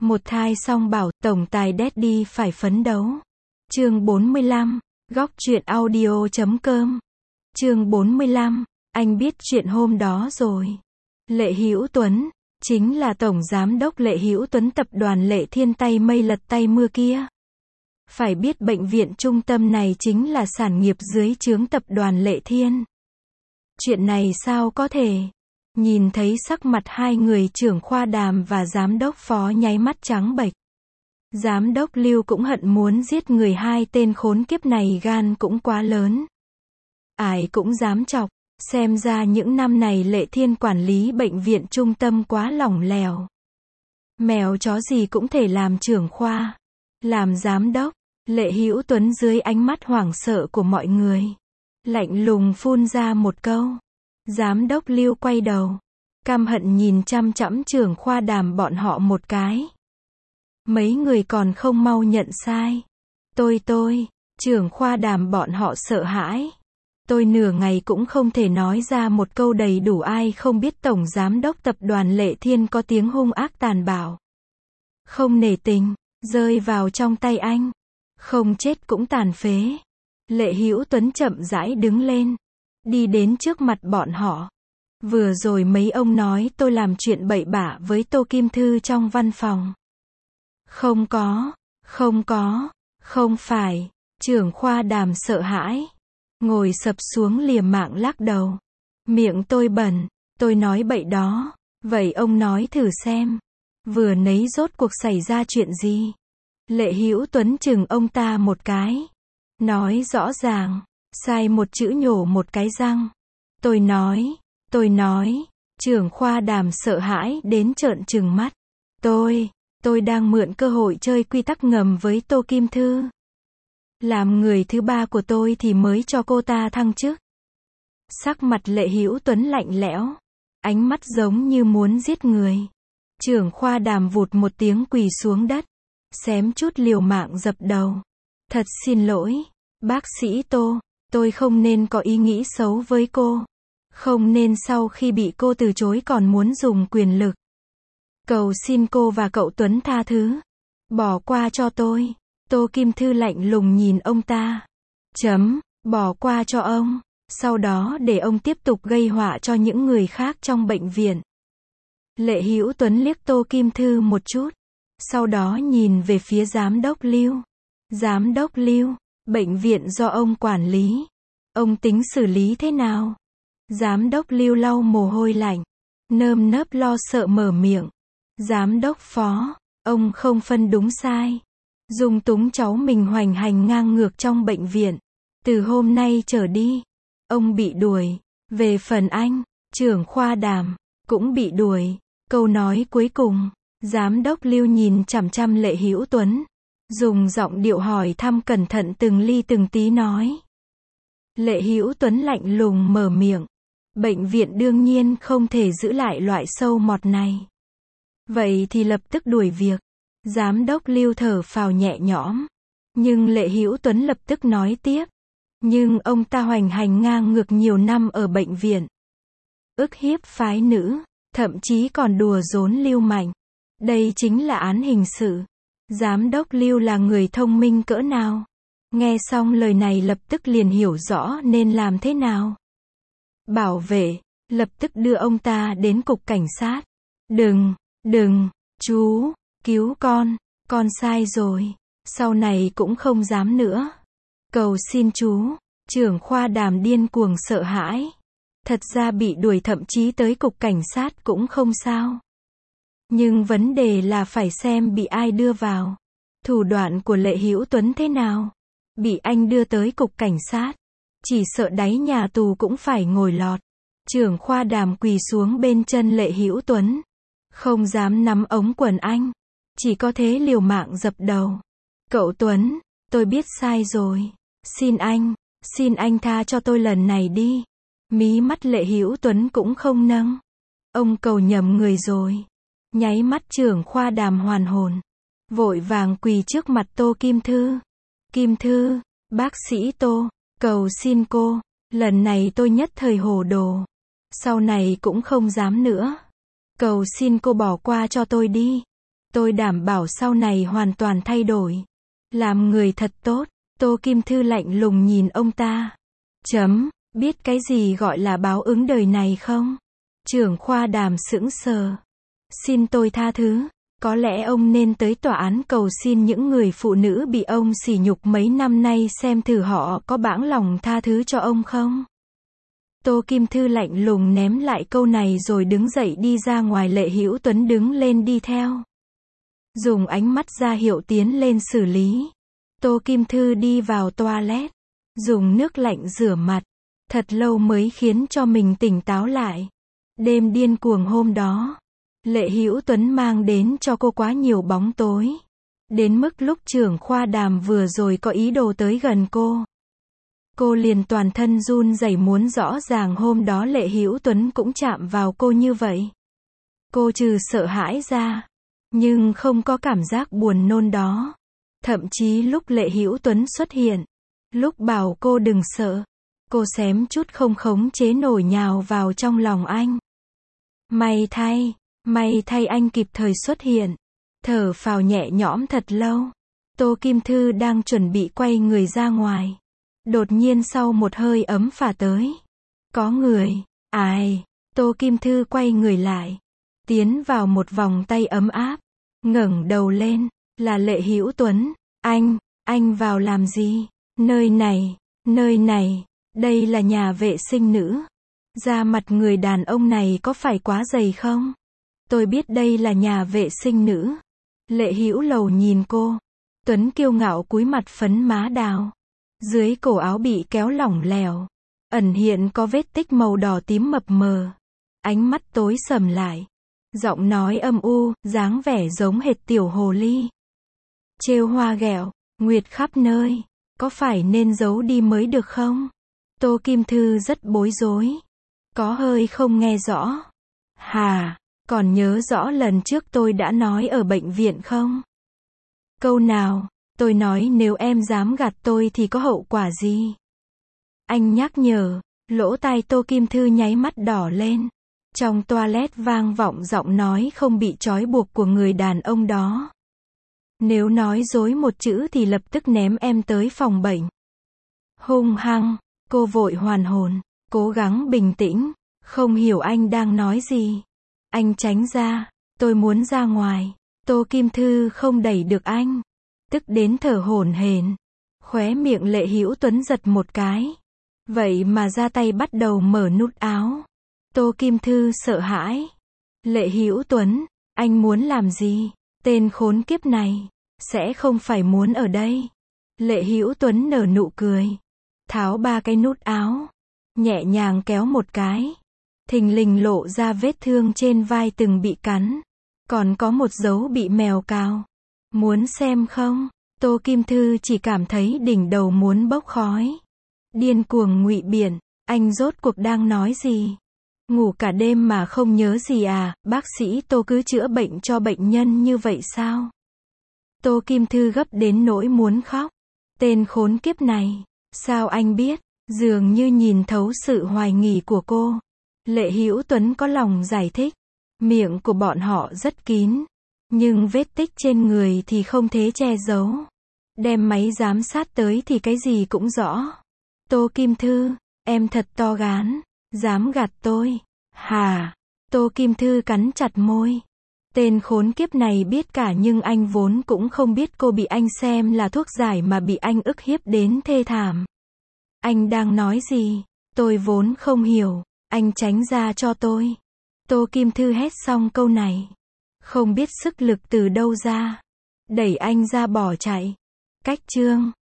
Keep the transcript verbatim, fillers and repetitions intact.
Một thai song bảo, tổng tài Daddy phải phấn đấu. Chương bốn mươi lăm, góc truyện audio chấm com. Chương bốn mươi lăm, anh biết chuyện hôm đó rồi. Lệ Hữu Tuấn, chính là tổng giám đốc Lệ Hữu Tuấn tập đoàn Lệ Thiên tay mây lật tay mưa kia. Phải biết bệnh viện trung tâm này chính là sản nghiệp dưới trướng tập đoàn Lệ Thiên. Chuyện này sao có thể? Nhìn thấy sắc mặt hai người trưởng khoa Đàm và giám đốc Phó nháy mắt trắng bệch. Giám đốc Lưu cũng hận muốn giết người, hai tên khốn kiếp này gan cũng quá lớn. Ai cũng dám chọc, xem ra những năm này Lệ Thiên quản lý bệnh viện trung tâm quá lỏng lẻo. Mèo chó gì cũng thể làm trưởng khoa, làm giám đốc. Lệ Hữu Tuấn dưới ánh mắt hoảng sợ của mọi người, lạnh lùng phun ra một câu. Giám đốc Lưu quay đầu, căm hận nhìn chăm chăm trưởng khoa Đàm bọn họ một cái. Mấy người còn không mau nhận sai. Tôi tôi, trưởng khoa Đàm bọn họ sợ hãi. Tôi nửa ngày cũng không thể nói ra một câu đầy đủ, ai không biết tổng giám đốc tập đoàn Lệ Thiên có tiếng hung ác tàn bạo. Không nể tình, rơi vào trong tay anh. Không chết cũng tàn phế. Lệ Hữu Tuấn chậm rãi đứng lên, đi đến trước mặt bọn họ. Vừa rồi mấy ông nói tôi làm chuyện bậy bạ với Tô Kim Thư trong văn phòng. Không có, không có, không phải. Trưởng khoa Đàm sợ hãi, ngồi sập xuống liềm mạng lắc đầu. Miệng tôi bẩn, tôi nói bậy đó. Vậy ông nói thử xem, vừa nấy rốt cuộc xảy ra chuyện gì? Lệ Hữu Tuấn chừng ông ta một cái, nói rõ ràng, sai một chữ nhổ một cái răng. Tôi nói, tôi nói, trưởng khoa Đàm sợ hãi đến trợn trừng mắt. Tôi, tôi đang mượn cơ hội chơi quy tắc ngầm với Tô Kim Thư. Làm người thứ ba của tôi thì mới cho cô ta thăng chức. Sắc mặt Lệ Hữu Tuấn lạnh lẽo, ánh mắt giống như muốn giết người. Trưởng khoa Đàm vụt một tiếng quỳ xuống đất, xém chút liều mạng dập đầu. Thật xin lỗi, bác sĩ Tô, tôi không nên có ý nghĩ xấu với cô. Không nên sau khi bị cô từ chối còn muốn dùng quyền lực. Cầu xin cô và cậu Tuấn tha thứ. Bỏ qua cho tôi. Tô Kim Thư lạnh lùng nhìn ông ta. Chấm, bỏ qua cho ông. Sau đó để ông tiếp tục gây họa cho những người khác trong bệnh viện. Lệ Hữu Tuấn liếc Tô Kim Thư một chút. Sau đó nhìn về phía giám đốc Lưu. Giám đốc Lưu, bệnh viện do ông quản lý. Ông tính xử lý thế nào? Giám đốc Lưu lau mồ hôi lạnh, nơm nớp lo sợ mở miệng. Giám đốc Phó, ông không phân đúng sai. Dung túng cháu mình hoành hành ngang ngược trong bệnh viện. Từ hôm nay trở đi, ông bị đuổi. Về phần anh, trưởng khoa Đàm, cũng bị đuổi. Câu nói cuối cùng, giám đốc Lưu nhìn chằm chằm Lệ Hữu Tuấn, dùng giọng điệu hỏi thăm cẩn thận từng ly từng tí nói. Lệ Hữu Tuấn lạnh lùng mở miệng. Bệnh viện đương nhiên không thể giữ lại loại sâu mọt này. Vậy thì lập tức đuổi việc. Giám đốc Lưu thở phào nhẹ nhõm. Nhưng Lệ Hữu Tuấn lập tức nói tiếp. Nhưng ông ta hoành hành ngang ngược nhiều năm ở bệnh viện. Ức hiếp phái nữ, thậm chí còn đùa giỡn lưu manh. Đây chính là án hình sự. Giám đốc Lưu là người thông minh cỡ nào? Nghe xong lời này lập tức liền hiểu rõ nên làm thế nào. Bảo vệ, lập tức đưa ông ta đến cục cảnh sát. Đừng, đừng, chú, cứu con, con sai rồi, sau này cũng không dám nữa. Cầu xin chú. Trưởng khoa Đàm điên cuồng sợ hãi. Thật ra bị đuổi thậm chí tới cục cảnh sát cũng không sao. Nhưng vấn đề là phải xem bị ai đưa vào. Thủ đoạn của Lệ Hữu Tuấn thế nào? Bị anh đưa tới cục cảnh sát, chỉ sợ đáy nhà tù cũng phải ngồi lọt. Trưởng khoa Đàm quỳ xuống bên chân Lệ Hữu Tuấn, không dám nắm ống quần anh, chỉ có thế liều mạng dập đầu. Cậu Tuấn, tôi biết sai rồi. Xin anh, xin anh tha cho tôi lần này đi. Mí mắt Lệ Hữu Tuấn cũng không nâng. Ông cầu nhầm người rồi. Nháy mắt trưởng khoa Đàm hoàn hồn, vội vàng quỳ trước mặt Tô Kim Thư. Kim Thư, bác sĩ Tô, cầu xin cô, lần này tôi nhất thời hồ đồ. Sau này cũng không dám nữa. Cầu xin cô bỏ qua cho tôi đi. Tôi đảm bảo sau này hoàn toàn thay đổi. Làm người thật tốt. Tô Kim Thư lạnh lùng nhìn ông ta. Chấm, biết cái gì gọi là báo ứng đời này không? Trưởng khoa Đàm sững sờ. Xin tôi tha thứ. Có lẽ ông nên tới tòa án cầu xin những người phụ nữ bị ông sỉ nhục mấy năm nay xem thử họ có bãng lòng tha thứ cho ông không? Tô Kim Thư lạnh lùng ném lại câu này rồi đứng dậy đi ra ngoài. Lệ Hữu Tuấn đứng lên đi theo. Dùng ánh mắt ra hiệu tiến lên xử lý. Tô Kim Thư đi vào toilet. Dùng nước lạnh rửa mặt. Thật lâu mới khiến cho mình tỉnh táo lại. Đêm điên cuồng hôm đó, Lệ Hữu Tuấn mang đến cho cô quá nhiều bóng tối. Đến mức lúc trưởng khoa Đàm vừa rồi có ý đồ tới gần cô, cô liền toàn thân run rẩy muốn rõ ràng hôm đó Lệ Hữu Tuấn cũng chạm vào cô như vậy. Cô trừ sợ hãi ra, nhưng không có cảm giác buồn nôn đó. Thậm chí lúc Lệ Hữu Tuấn xuất hiện, lúc bảo cô đừng sợ, cô xém chút không khống chế nổi nhào vào trong lòng anh. May thay, may thay anh kịp thời xuất hiện. Thở phào nhẹ nhõm thật lâu. Tô Kim Thư đang chuẩn bị quay người ra ngoài. Đột nhiên sau một hơi ấm phả tới. Có người. Ai? Tô Kim Thư quay người lại. Tiến vào một vòng tay ấm áp. Ngẩng đầu lên. Là Lệ Hữu Tuấn. Anh, anh vào làm gì? Nơi này, nơi này, đây là nhà vệ sinh nữ. Da mặt người đàn ông này có phải quá dày không? Tôi biết đây là nhà vệ sinh nữ. Lệ Hữu Lầu nhìn cô. Tuấn kiêu ngạo cúi mặt phấn má đào. Dưới cổ áo bị kéo lỏng lẻo. Ẩn hiện có vết tích màu đỏ tím mập mờ. Ánh mắt tối sầm lại. Giọng nói âm u, dáng vẻ giống hệt tiểu hồ ly. Trêu hoa ghẹo, nguyệt khắp nơi. Có phải nên giấu đi mới được không? Tô Kim Thư rất bối rối. Có hơi không nghe rõ. Hà, còn nhớ rõ lần trước tôi đã nói ở bệnh viện không? Câu nào? Tôi nói nếu em dám gạt tôi thì có hậu quả gì? Anh nhắc nhở. Lỗ tai Tô Kim Thư nháy mắt đỏ lên. Trong toilet vang vọng giọng nói không bị trói buộc của người đàn ông đó. Nếu nói dối một chữ thì lập tức ném em tới phòng bệnh. Hung hăng, cô vội hoàn hồn, cố gắng bình tĩnh, không hiểu anh đang nói gì. Anh tránh ra, tôi muốn ra ngoài. Tô Kim Thư không đẩy được anh, tức đến thở hổn hển. Khóe miệng Lệ Hữu Tuấn giật một cái. Vậy mà ra tay bắt đầu mở nút áo. Tô Kim Thư sợ hãi. Lệ Hữu Tuấn, anh muốn làm gì? Tên khốn kiếp này sẽ không phải muốn ở đây. Lệ Hữu Tuấn nở nụ cười, tháo ba cái nút áo, nhẹ nhàng kéo một cái, thình lình lộ ra vết thương trên vai từng bị cắn, còn có một dấu bị mèo cào. Muốn xem không? Tô Kim Thư chỉ cảm thấy đỉnh đầu muốn bốc khói. Điên cuồng ngụy biện, anh rốt cuộc đang nói gì? Ngủ cả đêm mà không nhớ gì à? Bác sĩ Tô cứ chữa bệnh cho bệnh nhân như vậy sao? Tô Kim Thư gấp đến nỗi muốn khóc. Tên khốn kiếp này, sao anh biết? Dường như nhìn thấu sự hoài nghi của cô. Lệ Hữu Tuấn có lòng giải thích. Miệng của bọn họ rất kín, nhưng vết tích trên người thì không thể che giấu. Đem máy giám sát tới thì cái gì cũng rõ. Tô Kim Thư, em thật to gan, dám gạt tôi. Hà, Tô Kim Thư cắn chặt môi. Tên khốn kiếp này biết cả nhưng anh vốn cũng không biết cô bị anh xem là thuốc giải mà bị anh ức hiếp đến thê thảm. Anh đang nói gì? Tôi vốn không hiểu, anh tránh ra cho tôi. Tô Kim Thư hét xong câu này, không biết sức lực từ đâu ra, đẩy anh ra bỏ chạy. Cách chương